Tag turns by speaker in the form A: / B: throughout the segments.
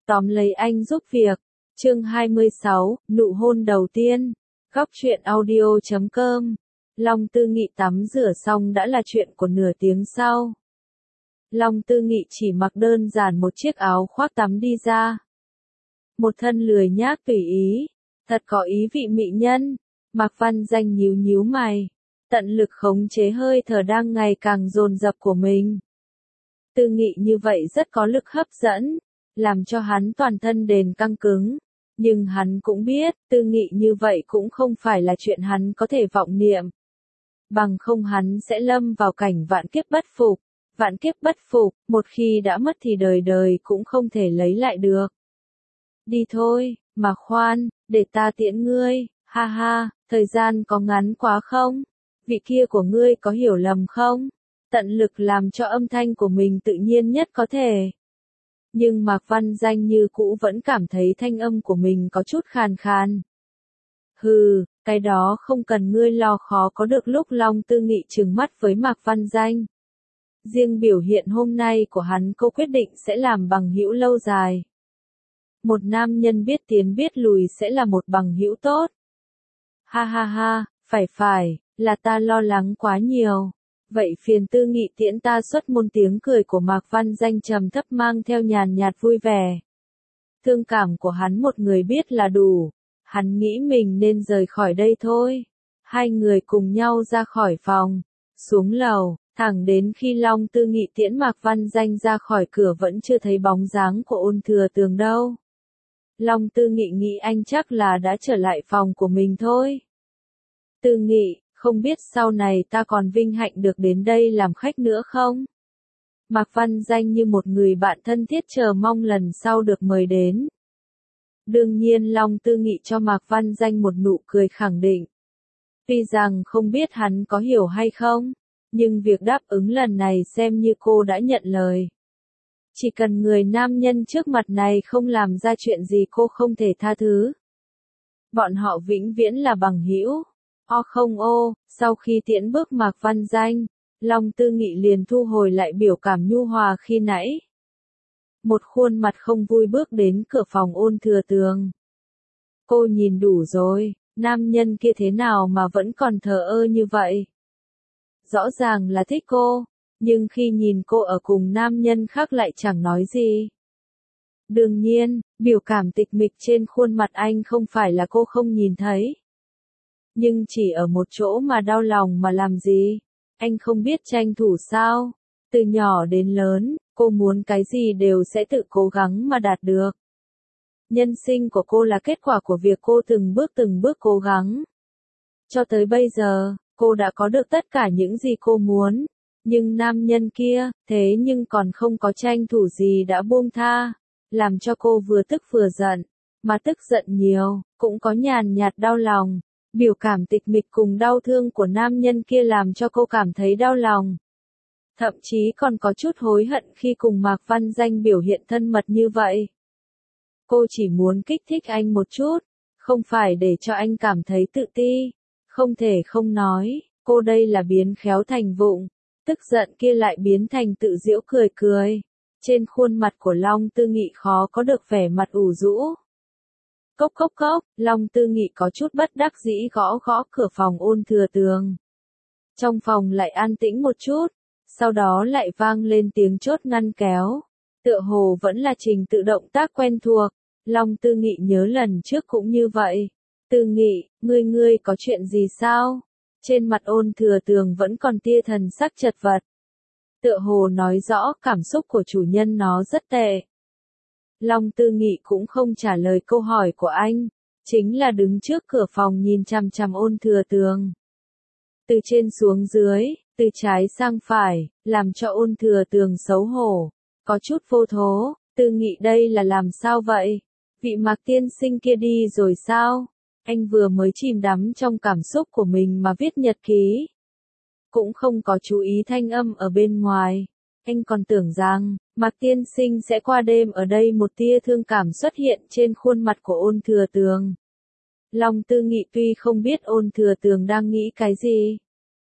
A: Tóm lấy anh giúp việc. Chương 26, nụ hôn đầu tiên. Góc truyện audio.com. Long Tư Nghị tắm rửa xong đã là chuyện của nửa tiếng sau. Long Tư Nghị chỉ mặc đơn giản một chiếc áo khoác tắm đi ra. Một thân lười nhác tùy ý, thật có ý vị mỹ nhân. Mạc Văn Danh nhíu nhíu mày, tận lực khống chế hơi thở đang ngày càng dồn dập của mình. Tư Nghị như vậy rất có lực hấp dẫn, làm cho hắn toàn thân đền căng cứng. Nhưng hắn cũng biết, Tư Nghị như vậy cũng không phải là chuyện hắn có thể vọng niệm. Bằng không hắn sẽ lâm vào cảnh vạn kiếp bất phục. Vạn kiếp bất phục, một khi đã mất thì đời đời cũng không thể lấy lại được. Đi thôi, mà khoan, để ta tiễn ngươi, ha ha, thời gian có ngắn quá không? Vị kia của ngươi có hiểu lầm không? Tận lực làm cho âm thanh của mình tự nhiên nhất có thể. Nhưng Mạc Văn Danh như cũ vẫn cảm thấy thanh âm của mình có chút khàn khàn. Hừ, cái đó không cần ngươi lo khó có được. Lúc Long Tư Nghị trừng mắt với Mạc Văn Danh. Riêng biểu hiện hôm nay của hắn, cô quyết định sẽ làm bằng hữu lâu dài. Một nam nhân biết tiến biết lùi sẽ là một bằng hữu tốt. Ha ha ha, phải, là ta lo lắng quá nhiều. Vậy phiền Tư Nghị tiễn ta xuất môn. Tiếng cười của Mạc Văn Danh trầm thấp mang theo nhàn nhạt vui vẻ. Thương cảm của hắn một người biết là đủ. Hắn nghĩ mình nên rời khỏi đây thôi. Hai người cùng nhau ra khỏi phòng, xuống lầu, thẳng đến khi Long Tư Nghị tiễn Mạc Văn Danh ra khỏi cửa vẫn chưa thấy bóng dáng của Ôn Thừa Tường đâu. Long Tư Nghị nghĩ anh chắc là đã trở lại phòng của mình thôi. Tư Nghị, không biết sau này ta còn vinh hạnh được đến đây làm khách nữa không? Mạc Văn Danh như một người bạn thân thiết chờ mong lần sau được mời đến. Đương nhiên Long Tư Nghị cho Mạc Văn Danh một nụ cười khẳng định. Tuy rằng không biết hắn có hiểu hay không, nhưng việc đáp ứng lần này xem như cô đã nhận lời. Chỉ cần người nam nhân trước mặt này không làm ra chuyện gì cô không thể tha thứ. Bọn họ vĩnh viễn là bằng hữu. Sau khi tiễn bước Mạc Văn Danh, Long Tư Nghị liền thu hồi lại biểu cảm nhu hòa khi nãy. Một khuôn mặt không vui bước đến cửa phòng Ôn Thừa Tường. Cô nhìn đủ rồi, nam nhân kia thế nào mà vẫn còn thờ ơ như vậy? Rõ ràng là thích cô, nhưng khi nhìn cô ở cùng nam nhân khác lại chẳng nói gì. Đương nhiên, biểu cảm tịch mịch trên khuôn mặt anh không phải là cô không nhìn thấy. Nhưng chỉ ở một chỗ mà đau lòng mà làm gì? Anh không biết tranh thủ sao? Từ nhỏ đến lớn, cô muốn cái gì đều sẽ tự cố gắng mà đạt được. Nhân sinh của cô là kết quả của việc cô từng bước cố gắng. Cho tới bây giờ, cô đã có được tất cả những gì cô muốn. Nhưng nam nhân kia, thế nhưng còn không có tranh thủ gì đã buông tha. Làm cho cô vừa tức vừa giận. Mà tức giận nhiều, cũng có nhàn nhạt đau lòng. Biểu cảm tịch mịch cùng đau thương của nam nhân kia làm cho cô cảm thấy đau lòng. Thậm chí còn có chút hối hận khi cùng Mạc Văn Danh biểu hiện thân mật như vậy. Cô chỉ muốn kích thích anh một chút, không phải để cho anh cảm thấy tự ti. Không thể không nói, cô đây là biến khéo thành vụng, tức giận kia lại biến thành tự giễu cười cười. Trên khuôn mặt của Long Tư Nghị khó có được vẻ mặt ủ rũ. Cốc, Long Tư Nghị có chút bất đắc dĩ gõ cửa phòng Ôn Thừa Tường. Trong phòng lại an tĩnh một chút, sau đó lại vang lên tiếng chốt ngăn kéo. Tựa hồ vẫn là trình tự động tác quen thuộc. Long Tư Nghị nhớ lần trước cũng như vậy. Tư Nghị, ngươi có chuyện gì sao? Trên mặt Ôn Thừa Tường vẫn còn tia thần sắc chật vật. Tựa hồ nói rõ cảm xúc của chủ nhân nó rất tệ. Long Tư Nghị cũng không trả lời câu hỏi của anh, chính là đứng trước cửa phòng nhìn chằm chằm Ôn Thừa Tường. Từ trên xuống dưới, từ trái sang phải, làm cho Ôn Thừa Tường xấu hổ, có chút vô thố. Tư Nghị đây là làm sao vậy? Vị Mạc tiên sinh kia đi rồi sao? Anh vừa mới chìm đắm trong cảm xúc của mình mà viết nhật ký. Cũng không có chú ý thanh âm ở bên ngoài. Anh còn tưởng rằng, Mạc tiên sinh sẽ qua đêm ở đây. Một tia thương cảm xuất hiện trên khuôn mặt của Ôn Thừa Tường. Long Tư Nghị tuy không biết Ôn Thừa Tường đang nghĩ cái gì.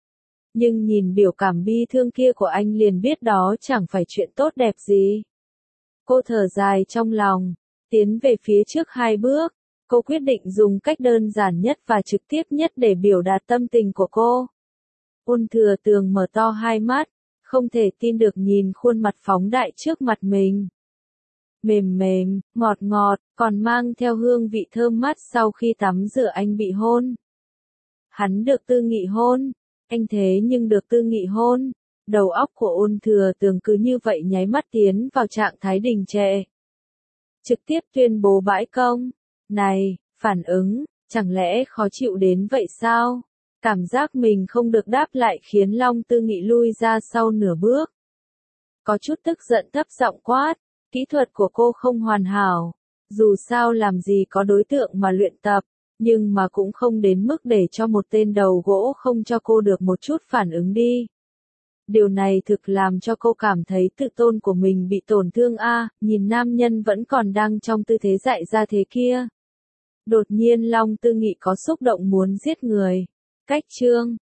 A: Nhưng nhìn biểu cảm bi thương kia của anh liền biết đó chẳng phải chuyện tốt đẹp gì. Cô thở dài trong lòng, Tiến về phía trước 2 bước, cô quyết định dùng cách đơn giản nhất và trực tiếp nhất để biểu đạt tâm tình của cô. Ôn Thừa Tường mở to hai mắt, không thể tin được nhìn khuôn mặt phóng đại trước mặt mình. Mềm mềm, ngọt ngọt, còn mang theo hương vị thơm mát sau khi tắm rửa anh bị hôn. Hắn được Tư Nghị hôn, anh thế nhưng được Tư Nghị hôn. Đầu óc của Ôn Thừa Tường cứ như vậy nháy mắt tiến vào trạng thái đình trệ. Trực tiếp tuyên bố bãi công. Này, phản ứng, chẳng lẽ khó chịu đến vậy sao? Cảm giác mình không được đáp lại khiến Long Tư Nghị lui ra sau nửa bước. Có chút tức giận thấp giọng quát, kỹ thuật của cô không hoàn hảo. Dù sao làm gì có đối tượng mà luyện tập, nhưng mà cũng không đến mức để cho một tên đầu gỗ không cho cô được một chút phản ứng đi. Điều này thực làm cho cô cảm thấy tự tôn của mình bị tổn thương nhìn nam nhân vẫn còn đang trong tư thế dại ra thế kia. Đột nhiên Long Tư Nghị có xúc động muốn giết người. Cách chương